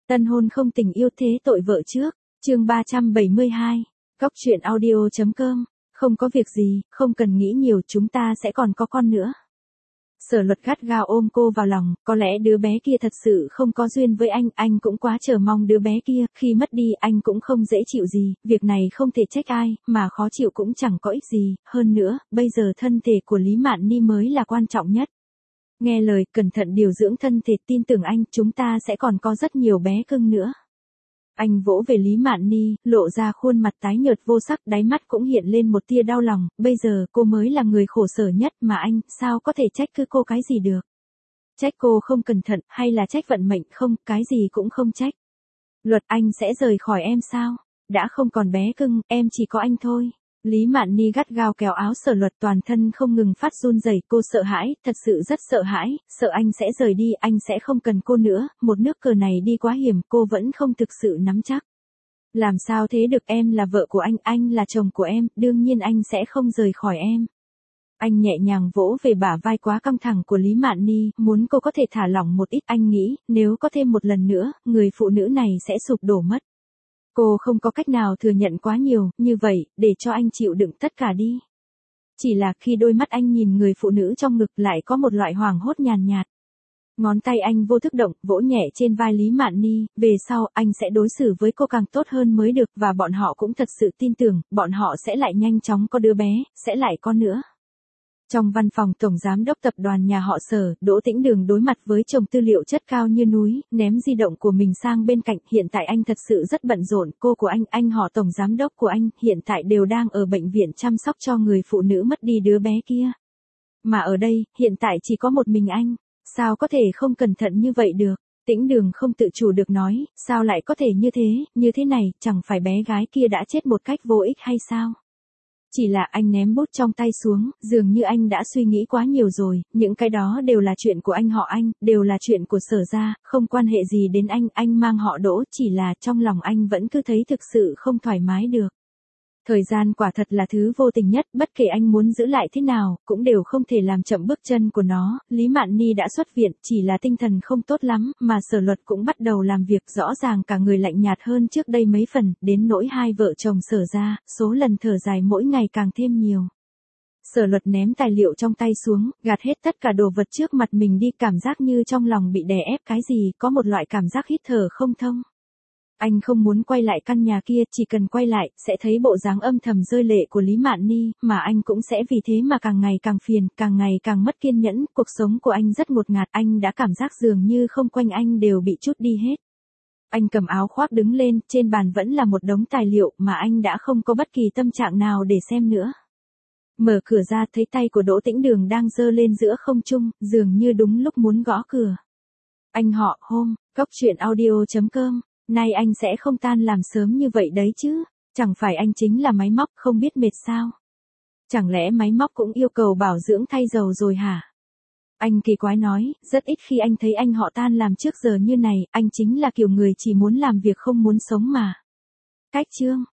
Tân hôn không tình yêu thế tội vợ trước, chương 372, Góc truyện audio.com, không có việc gì, không cần nghĩ nhiều, chúng ta sẽ còn có con nữa. Sở Luật gắt gao ôm cô vào lòng, có lẽ đứa bé kia thật sự không có duyên với anh cũng quá chờ mong đứa bé kia, khi mất đi anh cũng không dễ chịu gì, việc này không thể trách ai, mà khó chịu cũng chẳng có ích gì, hơn nữa, bây giờ thân thể của Lý Mạn Ni mới là quan trọng nhất. Nghe lời, cẩn thận điều dưỡng thân thể, tin tưởng anh, chúng ta sẽ còn có rất nhiều bé cưng nữa. Anh vỗ về Lý Mạn Ni, lộ ra khuôn mặt tái nhợt vô sắc, đáy mắt cũng hiện lên một tia đau lòng, bây giờ cô mới là người khổ sở nhất mà anh, sao có thể trách cứ cô cái gì được. Trách cô không cẩn thận, hay là trách vận mệnh không, cái gì cũng không trách. Luật, anh sẽ rời khỏi em sao? Đã không còn bé cưng, em chỉ có anh thôi. Lý Mạn Ni gắt gao kéo áo Sở Luật, toàn thân không ngừng phát run rẩy, cô sợ hãi, thật sự rất sợ hãi, sợ anh sẽ rời đi, anh sẽ không cần cô nữa, một nước cờ này đi quá hiểm, cô vẫn không thực sự nắm chắc. Làm sao thế được, em là vợ của anh là chồng của em, đương nhiên anh sẽ không rời khỏi em. Anh nhẹ nhàng vỗ về bả vai quá căng thẳng của Lý Mạn Ni, muốn cô có thể thả lỏng một ít, anh nghĩ, nếu có thêm một lần nữa, người phụ nữ này sẽ sụp đổ mất. Cô không có cách nào thừa nhận quá nhiều, như vậy, để cho anh chịu đựng tất cả đi. Chỉ là khi đôi mắt anh nhìn người phụ nữ trong ngực lại có một loại hoảng hốt nhàn nhạt. Ngón tay anh vô thức động, vỗ nhẹ trên vai Lý Mạn Ni, về sau, anh sẽ đối xử với cô càng tốt hơn mới được, và bọn họ cũng thật sự tin tưởng, bọn họ sẽ lại nhanh chóng có đứa bé, sẽ lại có nữa. Trong văn phòng tổng giám đốc tập đoàn nhà họ Sở, Đỗ Tĩnh Đường đối mặt với chồng tư liệu chất cao như núi, ném di động của mình sang bên cạnh, hiện tại anh thật sự rất bận rộn, cô của anh họ tổng giám đốc của anh, hiện tại đều đang ở bệnh viện chăm sóc cho người phụ nữ mất đi đứa bé kia. Mà ở đây, hiện tại chỉ có một mình anh, sao có thể không cẩn thận như vậy được? Tĩnh Đường không tự chủ được nói, sao lại có thể như thế này, chẳng phải bé gái kia đã chết một cách vô ích hay sao? Chỉ là anh ném bút trong tay xuống, dường như anh đã suy nghĩ quá nhiều rồi, những cái đó đều là chuyện của anh họ anh, đều là chuyện của Sở gia, không quan hệ gì đến anh mang họ Đỗ, chỉ là trong lòng anh vẫn cứ thấy thực sự không thoải mái được. Thời gian quả thật là thứ vô tình nhất, bất kể anh muốn giữ lại thế nào, cũng đều không thể làm chậm bước chân của nó. Lý Mạn Ni đã xuất viện, chỉ là tinh thần không tốt lắm, mà Sở Luật cũng bắt đầu làm việc, rõ ràng cả người lạnh nhạt hơn trước đây mấy phần, đến nỗi hai vợ chồng Sở gia, số lần thở dài mỗi ngày càng thêm nhiều. Sở Luật ném tài liệu trong tay xuống, gạt hết tất cả đồ vật trước mặt mình đi, cảm giác như trong lòng bị đè ép cái gì, có một loại cảm giác hít thở không thông. Anh không muốn quay lại căn nhà kia, chỉ cần quay lại, sẽ thấy bộ dáng âm thầm rơi lệ của Lý Mạn Ni, mà anh cũng sẽ vì thế mà càng ngày càng phiền, càng ngày càng mất kiên nhẫn, cuộc sống của anh rất ngột ngạt, anh đã cảm giác dường như không quanh anh đều bị trút đi hết. Anh cầm áo khoác đứng lên, trên bàn vẫn là một đống tài liệu mà anh đã không có bất kỳ tâm trạng nào để xem nữa. Mở cửa ra thấy tay của Đỗ Tĩnh Đường đang giơ lên giữa không trung, dường như đúng lúc muốn gõ cửa. Anh họ, hôm, Góc truyện audio.com. Nay anh sẽ không tan làm sớm như vậy đấy chứ, chẳng phải anh chính là máy móc không biết mệt sao? Chẳng lẽ máy móc cũng yêu cầu bảo dưỡng thay dầu rồi hả? Anh kỳ quái nói, rất ít khi anh thấy anh họ tan làm trước giờ như này, anh chính là kiểu người chỉ muốn làm việc không muốn sống mà. Cách chương.